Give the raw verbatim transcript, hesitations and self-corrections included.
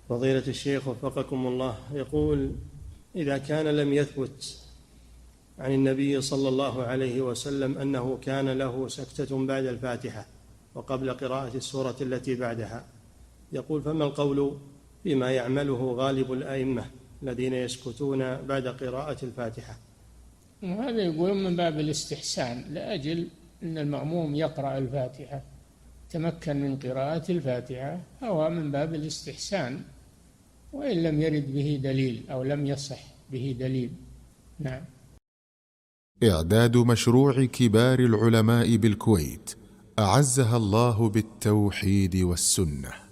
فضيلة الشيخ وفقكم الله، يقول: إذا كان لم يثبت عن النبي صلى الله عليه وسلم أنه كان له سكتة بعد الفاتحة وقبل قراءة السورة التي بعدها، يقول: فما القول فيما يعمله غالب الأئمة الذين يسكتون بعد قراءة الفاتحة؟ وهذا يقولون من باب الاستحسان، لأجل أن المأموم يقرأ الفاتحة تمكن من قراءة الفاتحة، هو من باب الاستحسان، وإن لم يرد به دليل أو لم يصح به دليل. نعم. إعداد مشروع كبار العلماء بالكويت أعزها الله بالتوحيد والسنة.